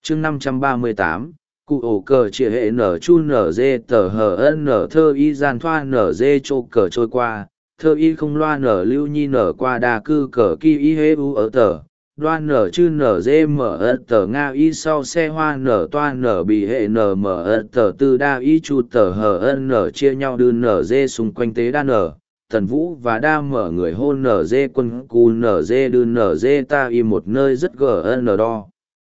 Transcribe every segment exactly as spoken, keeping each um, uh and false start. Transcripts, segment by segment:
chương năm trăm ba mươi tám, cụ ổ cờ trịa hệ nở chu nở dê tờ hờ nở thơ y gian thoa nở dê chô cờ trôi qua, thơ y không loa nở lưu nhi nở qua đà cư cờ ki y hê u ở tờ, đoan nở chư nở dê mở ớt tờ nga y sau xe hoa nở toa nở bị hệ nở mở ớt tờ tư đa y chu tờ hờ nở chia nhau đưa nở dê xung quanh tế đa nở. Tần Vũ và đa mở người hôn nở dê quân cù nở dê đưa nở dê ta y một nơi rất gn đo.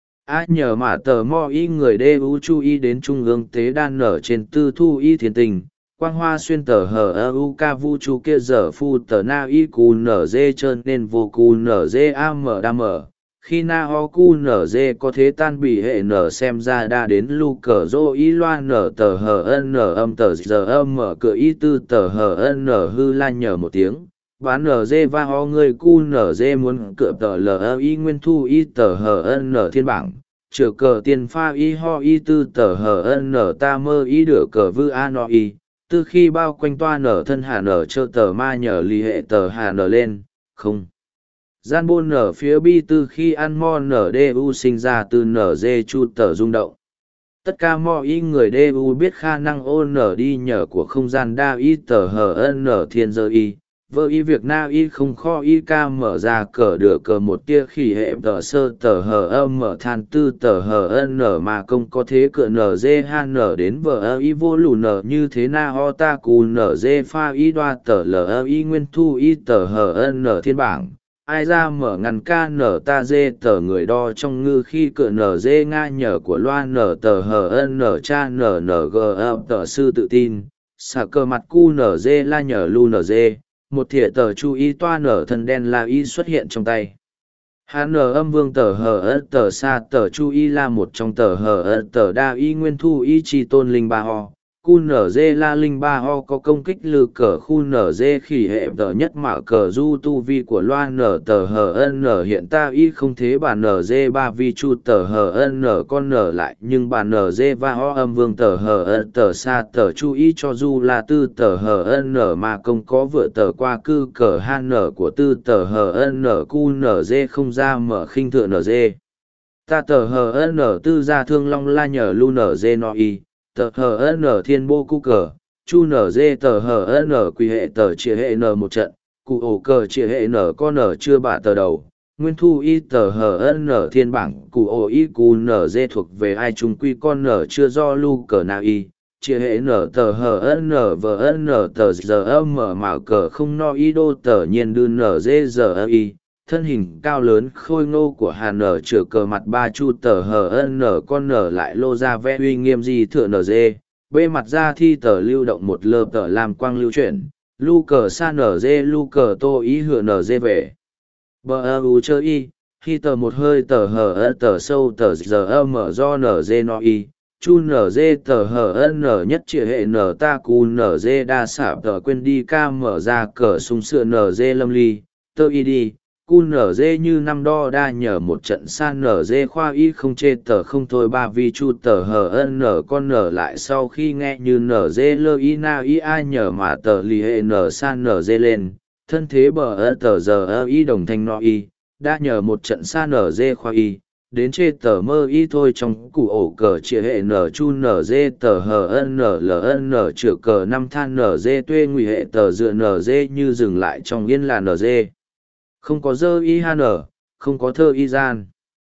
A nhờ mà tờ mo y người đê u chu y đến trung ương tế đan nở trên tư thu y thiền tình, quang hoa xuyên tờ hờ ơ u ca vu chu kia giờ phu tờ na y cù nở dê trơn nên vô cù nở dê a mở đa mở. Khi na ho cu nở dê có thế tan bị hệ nở xem ra đa đến lu cờ dô y loa nở tờ hờ ân nở âm tờ giờ âm mở cửa y tư tờ hờ ân nở hư la nhờ một tiếng. Bán nở dê va ho người cu nở dê muốn cửa tờ lờ y nguyên thu y tờ hờ ân nở thiên bảng. Chở cờ tiền pha y ho y tư tờ hờ ân nở ta mơ y đửa cờ vư a no y. Từ khi bao quanh toa nở thân hà nở chơ tờ ma nhờ lì hệ tờ hà nở lên, không. Gian bôn nở phía bi từ khi ăn mo nở đê u sinh ra từ nở dê chu tờ rung động. Tất cả mo y người đê u biết khả năng ô nở đi nhờ của không gian đa y tờ hờ ân nở thiên dơ y. Vợ y việc na y không kho y ca mở ra cờ đửa cờ một tia khỉ hệ tờ sơ tờ hờ âm mở than tư tờ hờ ân nở mà công có thế cờ nở dê han nở đến vợ ơ y vô lù nở như thế na ho ta cù nở dê pha y đoa tờ lờ ơ y nguyên thu y tờ hờ ân nở thiên bảng. Ai ra mở ngăn ca nở ta dê tờ người đo trong ngư khi cờ nở dê nga nhờ của loa nở tờ hờ ân nở cha nở nở gờ ơ tờ sư tự tin. Xả cờ mặt cu nở dê la nhờ lu nở dê. Một thìa tờ chu y toa nở thân đen la y xuất hiện trong tay. Hà nở âm vương tờ hờ ớt tờ sa tờ chu y la một trong tờ hờ ớt tờ đa y nguyên thu y chi tôn linh ba ho. Cu nở dê la linh ba ho có công kích lư cờ khu nở dê khỉ hệ tờ nhất mạo cờ du tu vi của loa nở tờ hờ ân nở hiện ta y không thế bà nở dê ba vi chu tờ hờ ân nở con nở lại nhưng bà nở dê va ho âm vương tờ hờ ân tờ sa tờ chu y cho du là tư tờ hờ ân nở mà công có vựa tờ qua cư cờ han nở của tư tờ hờ ân nở cu nở dê không ra mở khinh thượng nở dê. Ta tờ hờ ân nở tư ra thương long la nhờ lu nở dê no y. Tờ hờ nở thiên bô cu cờ, chu nở dê tờ hờ nở quỳ hệ tờ chia hệ nở một trận, cụ ổ cờ chia hệ nở con nở chưa bạ tờ đầu, nguyên thu y tờ hờ nở thiên bảng, cụ ổ y cụ nở dê thuộc về ai trung quy con nở chưa do lu cờ nào y, chia hệ nở tờ hờ nở vờ nở tờ giờ âm mở mạo cờ không no y đô tờ nhiên đư nở dê giờ y. Thân hình cao lớn khôi ngô của hà nở chửa cờ mặt ba chu tờ hờ nở con nở lại lô ra vẽ uy nghiêm di thựa nở dê, bê mặt ra thi tờ lưu động một lơ tờ làm quang lưu chuyển, lu cờ sa nở dê lu cờ tô ý hựa nở dê về. Bờ ơ u chơ y, khi tờ một hơi tờ hờ tờ sâu tờ giờ ơ mở do nở dê no y, chu nở dê tờ hờ nở nhất trịa hệ nở ta cù nở dê đa xả tờ quên đi ca mở ra cờ sung sựa nở dê lâm ly, tơ y đi. Cu nở dê như năm đo đa nhờ một trận san nở dê khoa y không chê tờ không thôi ba vi chu tờ hờ ân nở con nở lại sau khi nghe như nở dê lơ y na y ai nhờ mà tờ lì hệ nở san nở dê lên, thân thế bờ ơ tờ giờ ơ y đồng thanh no y, đa nhờ một trận san nở dê khoa y, đến chê tờ mơ y thôi trong củ ổ cờ trịa hệ nở chu nở dê tờ hờ ân nở lờ ân nở chữa cờ năm than nở dê tuê nguy hệ tờ dựa nở dê như dừng lại trong yên là nở dê. Không có dơ y han nở, không có thơ y gian.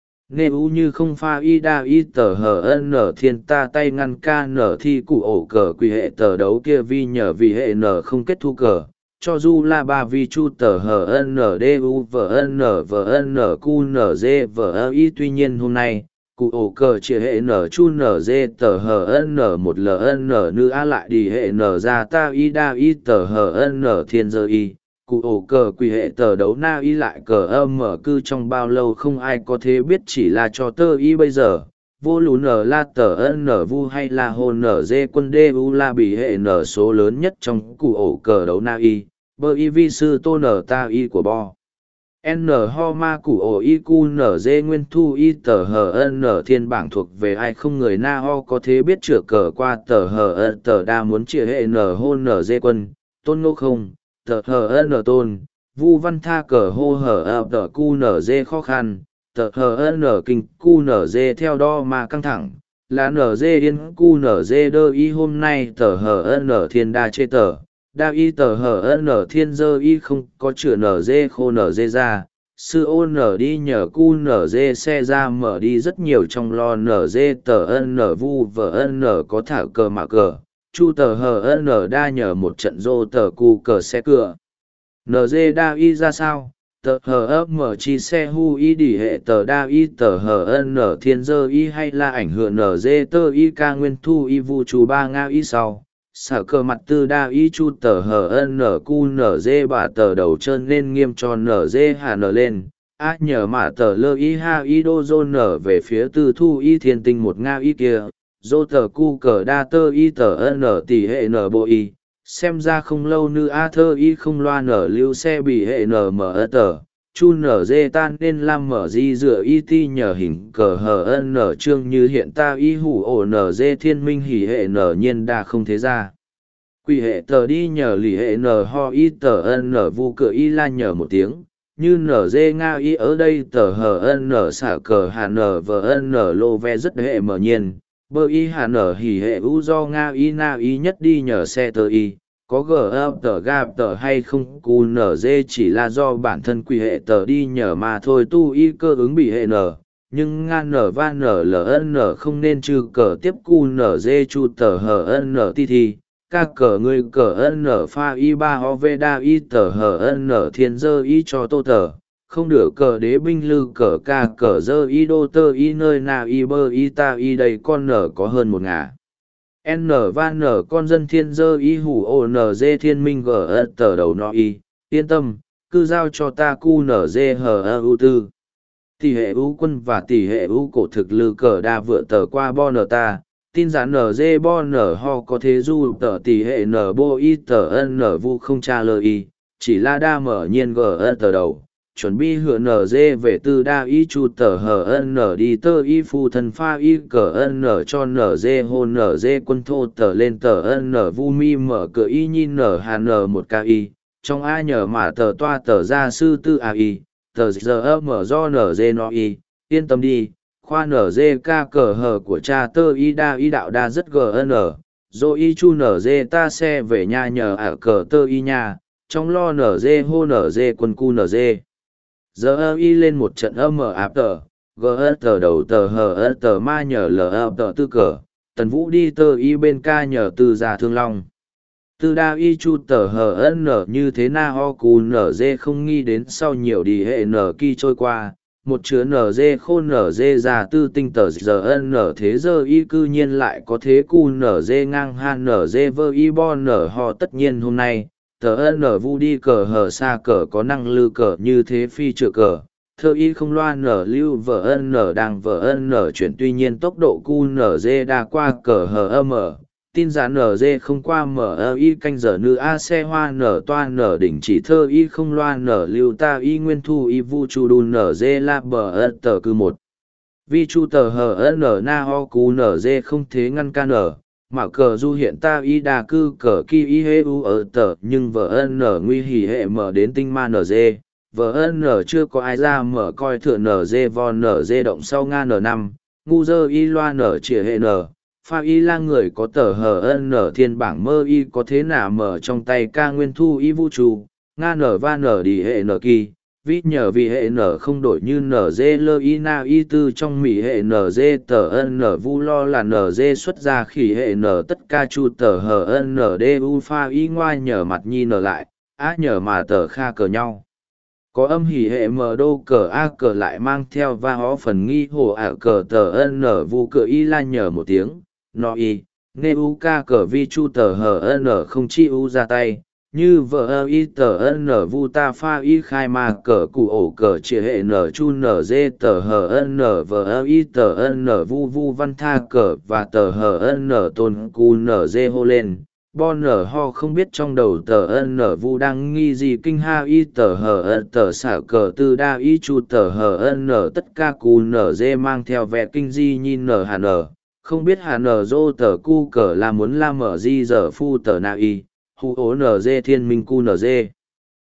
Nê u như không pha y đa y tờ hờ ân nở thiên ta tay ngăn ca nở thi cụ ổ cờ quỳ hệ tờ đấu kia vi nhờ vì hệ nở không kết thu cờ. Cho dù là ba vi chu tờ hờ ân nở đê u vờ ân nở vờ ân nở cu nở dê vờ ơ y tuy nhiên hôm nay, cụ ổ cờ chỉ hệ nở chu nở dê tờ hờ ân nở một lờ ân nở nữ a lại đi hệ nở ra ta y đa y tờ hờ ân nở thiên dơ y. Cụ ổ cờ quỳ hệ tờ đấu na y lại cờ âm mở cư trong bao lâu không ai có thể biết chỉ là cho tơ y bây giờ. Vô lù nở la tờ ân nở vu hay là hồ nở dê quân đê u la bị hệ nở số lớn nhất trong cụ ổ cờ đấu na y. Bơ y vi sư tô nở ta y của bo. N ho ma cụ ổ y cu nở dê nguyên thu y tờ hờ ân nở thiên bảng thuộc về ai không người na ho có thể biết chữa cờ qua tờ hờ ân tờ đa muốn chữa hệ nở hôn nở dê quân. Tôn ngô không. Tờ hờ ân tôn, vu văn tha cờ hô hờ ập tờ cu nở dê khó khăn, tờ hờ n kinh cu nở dê theo đo mà căng thẳng, là nở dê yên cu nở dê đơ y hôm nay tờ hờ n thiên đa chê tờ, đa y tờ hờ n thiên dơ y không có chữa nở dê khô nở dê ra, sư ô nở đi nhờ cu nở dê xe ra mở đi rất nhiều trong lo nở dê tờ n vu vờ n có thả cờ mạ cờ, chu tờ hờ n đa nhờ một trận rô tờ cu cờ xe cửa. Nở dê đa y ra sao? Tờ hờ ấp mở chi xe hu y đỉ hệ tờ đa y tờ hờ n thiên dơ y hay là ảnh hưởng nở dê tơ y ca nguyên thu y vu chú ba nga y sau sở cờ mặt tư đa y chu tờ hờ n cu nở dê bà tờ đầu trơn nên nghiêm cho nở dê hà nở lên a nhờ mà tờ lơ y ha y đô dô nở về phía tư thu y thiên tinh một nga y kia dô tờ cu cờ đa tơ y tờ n tỷ hệ n bộ y xem ra không lâu nữa a thơ y không loa nở lưu xe bị hệ n mở tờ chu nở dê tan nên làm mở di dựa y ti nhờ hình cờ hờ n trương như hiện ta y hủ ổ nở dê thiên minh hỉ hệ nở nhiên đa không thế ra quỷ hệ tờ đi nhờ lì hệ n ho y tờ n vu cửa y la nhờ một tiếng như nở dê nga y ở đây tờ hờ n xả cờ hà n vờ n lô ve rất hệ mở nhiên bơ y hà nở hỉ hệ u do nga y na y nhất đi nhờ xe tờ y có gờ ấp tờ gạp tờ hay không cu nở dê chỉ là do bản thân quỷ hệ tờ đi nhờ mà thôi tu y cơ ứng bị hệ nở nhưng ngan nở va nở ln không nên trừ cờ tiếp cu nở dê chu tờ hờ n ti thi ca cờ người cờ n pha y ba ho vê đa y tờ hờ n thiên dơ y cho tô tờ không được cờ đế binh lư cờ ca cờ dơ y đô tơ y nơi nào y bơ y ta y đây con nở có hơn một ngả n va n con dân thiên dơ y hủ ô n dê thiên minh g tờ đầu no y yên tâm cứ giao cho ta cu n dê hờ ơ u tư tỷ hệ u quân và tỷ hệ u cổ thực lư cờ đa vựa tờ qua bo n ta tin giả n dê bo n ho có thế du tờ tỷ hệ n bo y tờ n vu không cha lơ y chỉ là đa mở nhiên g tờ đầu chuẩn bị hựa nở dê về tư đa y chu tờ hờ n đi tơ y phu thần pha y cờ n cho nở dê hô nở dê quân thô tờ lên tờ n vu mi mở cửa y nhìn nở hà n một ca y trong a nhờ mà tờ toa tờ gia sư tư a y tờ giờ mở do nở dê no y yên tâm đi khoa nở dê ca cờ hờ của cha tơ y đa y đạo đa rất gn dô y chu nở dê ta xe về nhà nhờ ả cờ tơ y nha trong lo nở dê hô nở dê quân cu nở dê giờ y lên một trận âm ở áp tờ gờ tờ đầu tờ hờ tờ ma nhờ lờ tờ tư cờ tần vũ đi tờ y bên ca nhờ tư gia thương long tư đa y chu tờ hờ n như thế na ho cù nở dê không nghi đến sau nhiều đi hệ nở kỳ trôi qua một chứa nở dê khôn nở dê già tư tinh tờ giờ n thế giờ y cư nhiên lại có thế cù nở dê ngang han nở dê vơ y bo nở ho tất nhiên hôm nay tờ n vu đi cờ hờ xa cờ có năng lư cờ như thế phi trựa cờ thơ y không loa nở lưu vờ n đang vờ n chuyển tuy nhiên tốc độ cu nở dê đa qua cờ hờ âm tin giả nở dê không qua mở y canh giờ nữ a xe hoa nở toa nở đỉnh chỉ thơ y không loa nở lưu ta y nguyên thu y vu chu đun nở dê la bờ tờ cư một vi chu tờ hờ n na ho cu nở dê không thế ngăn ca nở mà cờ du hiện ta y đà cư cờ ki y hê u ở tờ nhưng vợ n nguy hỉ hệ mở đến tinh ma nở dê vợ n chưa có ai ra mở coi thừa nở dê vo nở dê động sau nga n năm ngu dơ y loa nở chĩa hệ n pha y la người có tờ hờ n thiên bảng mơ y có thế nào mở trong tay ca nguyên thu y vũ trụ nga n va n đi hệ n kỳ vít nhờ vì hệ n không đổi như n dê lơ y na y tư trong mỹ hệ n dê tờ n vu lo là n dê xuất ra khỉ hệ n tất ca chu tờ hờ n đê u pha y ngoa nhờ mặt nhi n lại á nhờ mà tờ kha cờ nhau có âm hỉ hệ m đô cờ a cờ lại mang theo va hó phần nghi hồ ả cờ tờ n vu cờ y la nhờ một tiếng no y nghe u ca cờ vi chu tờ hờ n không chi u ra tay như vợ y tờ n vu ta pha y khai ma cờ cụ ổ cờ chia hệ n chu n dê tờ hờ n vợ y tờ n vu vu văn tha cờ và tờ hờ n tôn cu n dê hô lên bo n ho không biết trong đầu tờ n vu đang nghi gì kinh ha y tờ hờ tờ xả cờ tư đa y chu tờ hờ n tất ca cu n dê mang theo vẻ kinh di nhìn n hà n không biết hà n dô tờ cu cờ là muốn la mở di giờ phu tờ na y hù ố nở dê thiên minh cu nở dê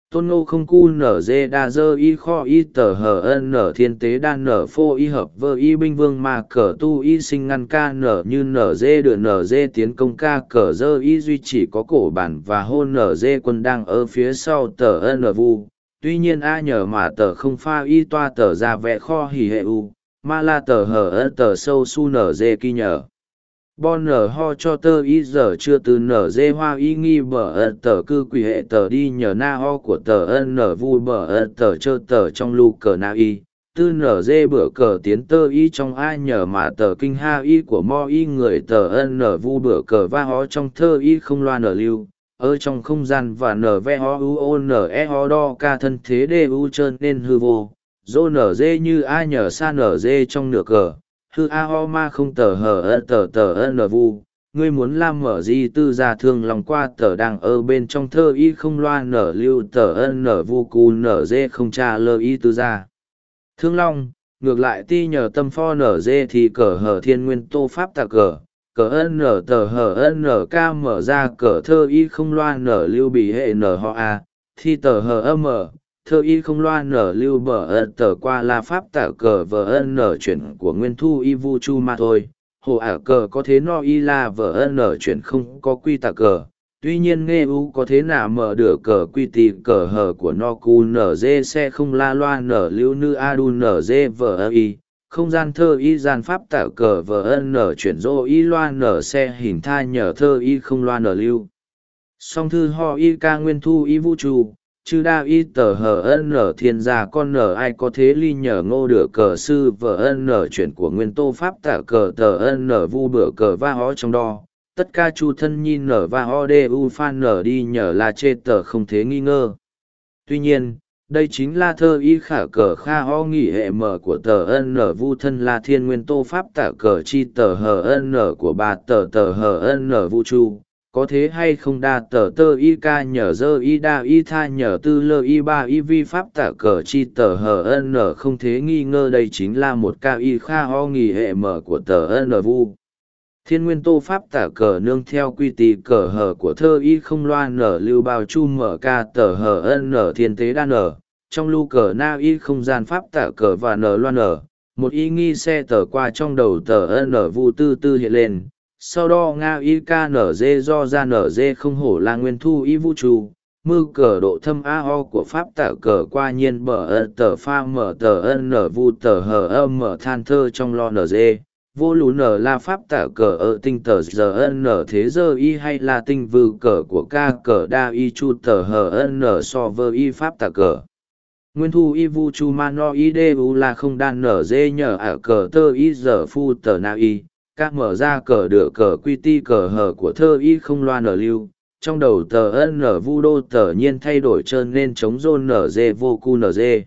Tôn ngô không cu nở dê đa dơ y kho y tờ hờ ân nở thiên tế đan nở phô y hợp vơ y binh vương mà cờ tu y sinh ngăn ca nở như nở dê đựa nở dê tiến công ca cờ dơ y duy chỉ có cổ bản và hôn nở dê quân đang ở phía sau tờ ân nở vu. Tuy nhiên a nhờ mà tờ không pha y toa tờ ra vẽ kho hỉ hệ u, mà là tờ hờ ân tờ sâu su nở dê kỳ nhờ. Bon nở ho cho tơ y giờ chưa từ nở dê hoa y nghi bờ ân tờ cư quỷ hệ tờ đi nhờ na ho của tờ ân nở vu bờ ân tờ chơ tờ trong lu cờ na y. Tư nở dê bữa cờ tiến tơ y trong ai nhờ mà tờ kinh ha y của mo y người tờ ân nở vu bữa cờ va ho trong thơ y không loa nở lưu. Ở trong không gian và nở ve ho u o nở e ho đo ca thân thế đê u trơn nên hư vô. Dô nở dê như ai nhờ xa nở dê trong nửa cờ. Hư a ho ma không tờ hờ ơ tờ tờ ân nở vu, ngươi muốn làm mở di tư gia thương lòng qua tờ đang ở bên trong thơ y không loa nở lưu tờ ân nở vu cù nở dê không cha lơ y tư gia. Thương long, ngược lại ti nhờ tâm pho nở dê thì cờ hờ thiên nguyên tô pháp tà cờ, cờ ân nở tờ hờ ân nở ca mở ra cờ thơ y không loa nở lưu bị hệ nở ho a, thì tờ hờ âm mở. Thơ y không loa nở lưu bờ ân tờ qua la pháp tả cờ vờ ân nở chuyển của nguyên thu y vu chu mà thôi. Hồ ả cờ có thế no y la vờ ân nở chuyển không có quy tả cờ. Tuy nhiên nghe u có thế nào mở được cờ quy tì cờ hờ của no cu nở dê xe không la loa nở lưu nư a đu nở dê vờ ơ y. Không gian thơ y gian pháp tả cờ vờ ân nở chuyển dô y loa nở xe hình tha nhờ thơ y không loa nở lưu. Song thư ho y ca nguyên thu y vu chu. Chư đa y tờ hờ ân nở thiên gia con nở ai có thế ly nhờ ngô được cờ sư vợ ân nở chuyển của nguyên tô pháp tả cờ tờ ân nở vu bữa cờ va ho trong đo. Tất ca chu thân nhìn nở va ho đê u phan nở đi nhờ là chê tờ không thế nghi ngờ. Tuy nhiên, đây chính là thơ y khả cờ kha ho nghỉ hệ mở của tờ ân nở vu thân là thiên nguyên tô pháp tả cờ chi tờ hờ ân nở của bà tờ tờ hờ ân nở vu chu. Có thế hay không đa tờ tơ y ca nhờ dơ y đa y tha nhờ tư lơ y ba y vi pháp tả cờ chi tờ hờ ân nở không thế nghi ngờ đây chính là một ca y kha ho nghỉ hệ mở của tờ ân vu. Thiên nguyên tô pháp tả cờ nương theo quy tì cờ hờ của thơ y không loa nở lưu bao chu mở ca tờ hờ ân nở thiên tế đa nở, trong lưu cờ na y không gian pháp tả cờ và nở loa nở, một y nghi xe tờ qua trong đầu tờ ân vu tư tư hiện lên. Sau đó Nga y ca nở dê do ra nở dê không hổ là nguyên thu y vũ trụ, mư cờ độ thâm a ho của pháp tả cờ qua nhiên bờ ơ tờ pha mở tờ ân nở vu tờ hờ âm mở than thơ trong lo nở dê, vô lú nở là pháp tả cờ ở tinh tờ giờ ân nở thế giờ y hay là tinh vư cờ của ca cờ đa y chu tờ hờ ân nở so vơ y pháp tả cờ. Nguyên thu y vu chu ma no y đê u là không đan nở dê nhờ ả cờ tơ y giờ phu tờ na y. Các mở ra cờ đựa cờ quy ti cờ hờ của thơ y không loa nở lưu, trong đầu tờ ân nở vu đô tờ nhiên thay đổi trơn nên chống dô nở dê vô cu nở dê.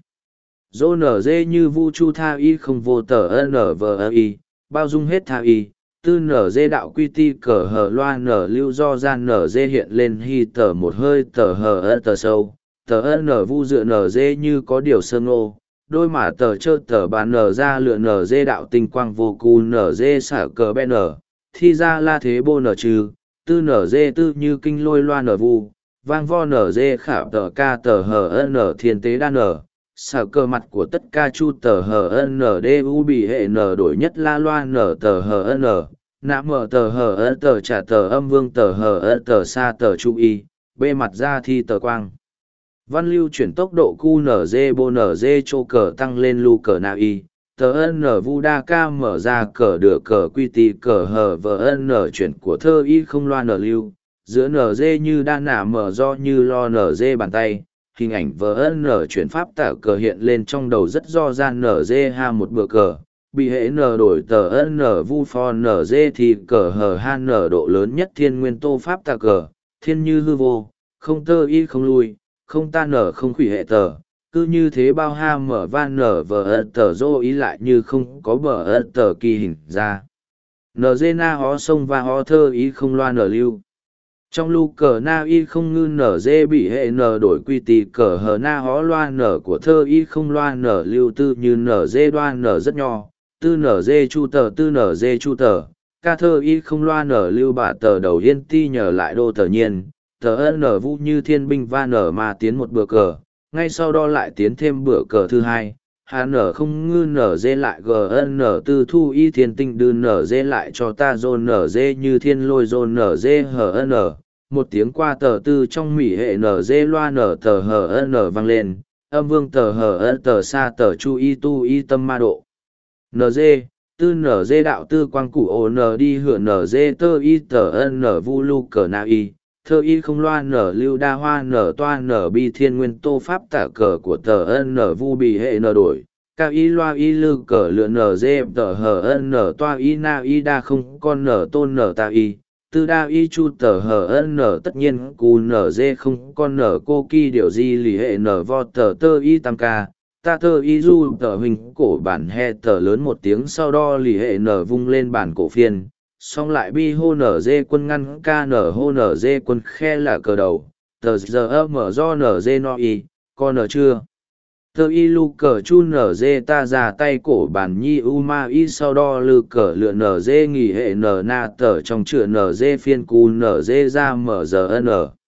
Dô nở dê như vu chu tha y không vô tờ ân nở vờ ơ y, bao dung hết tha y, tư nở dê đạo quy ti cờ hờ loa nở lưu do gian nở dê hiện lên hy tờ một hơi tờ hờ ơ tờ sâu, tờ ân nở vu dựa nở dê như có điều sơ ngô. Đôi mả tờ chơ tờ bàn nở ra lựa nở dê đạo tinh quang vô cù nở dê xả cờ bè nở, thi ra la thế bô nở trừ, tư nở dê tư như kinh lôi loa nở vu, vang vo nở dê khả tờ ca tờ hờ ân nở thiên tế đa nở, xả cờ mặt của tất ca chu tờ hờ ân nở đê u bị hệ nở đổi nhất la loa nở tờ hờ ân nở, nạ mở tờ hờ ân tờ trả tờ âm vương tờ hờ ân tờ xa tờ chu y, bê mặt ra thi tờ quang. Văn lưu chuyển tốc độ cu nở dê bô nở dê chô cờ tăng lên lưu cờ na y, tờ ân nở vu đa ca mở ra cờ đựa cờ quy tì cờ hờ vờ ân nở chuyển của thơ y không loa nở lưu, giữa nở dê như đa nả mở do như lo nở dê bàn tay, hình ảnh vờ ân nở chuyển pháp tả cờ hiện lên trong đầu rất do gian nở dê ha một bữa cờ, bị hệ nở đổi tờ ân nở vu phò nở dê thì cờ hờ ha nở độ lớn nhất thiên nguyên tô pháp tả cờ, thiên như hư vô, không tơ y không lui. Không ta nở không khủy hệ tờ, cứ như thế bao ha mở van nở vờ ơ tờ dô ý lại như không có bờ ơ tờ kỳ hình ra. Nở dê na hó sông và hó thơ ý không loa nở lưu. Trong lưu cờ na y không ngư nở dê bị hệ nở đổi quy tì cờ hờ na hó loa nở của thơ y không loa nở lưu tư như nở dê đoan nở rất nho, tư nở dê chu tờ tư nở dê chu tờ, ca thơ y không loa nở lưu bả tờ đầu yên ti nhờ lại đô tờ nhiên. tờ n vu như thiên binh va nở mà tiến một bữa cờ, ngay sau đó lại tiến thêm bữa cờ thứ hai. Hà nở không ngư nở dê lại gn tư thu y thiên tinh đưa nở dê lại cho ta dồn nở dê như thiên lôi dồn nở dê hn. Một tiếng qua tờ tư trong mỉ hệ nở dê loa nở tờ hn vang lên, âm vương tờ hn tờ xa tờ chu y tu y tâm ma độ. Nở dê, tư nở dê đạo tư quang củ ồ nở đi hửa nở dê tơ y tờ n vu lu cờ na y. Thơ y không loa nở lưu đa hoa nở toa nở bi thiên nguyên tô pháp tả cờ của tờ n vu bì hệ nở đổi, cao y loa y lư cờ lựa nở dê tờ hờ n toa y na y đa không con nở tôn nở ta y, tư đa y chu tờ hờ n tất nhiên cù nở dê không con nở cô kỳ điều di lì hệ nở vo tờ tơ y tam ca. Ta thơ y du tờ hình cổ bản he tờ lớn một tiếng sau đó lì hệ nở vung lên bản cổ phiên. Xong lại bi hô nở dê quân ngăn ca nở hô nở dê quân khe là cờ đầu, tờ giờ mở do nở dê no y, con nở chưa. Tờ y lu cờ chu nở dê ta ra tay cổ bản nhi u ma y sau đó lư cờ lựa nở dê nghỉ hệ nở na tờ trong chữa nở dê phiên cù nở dê ra mở giờ n.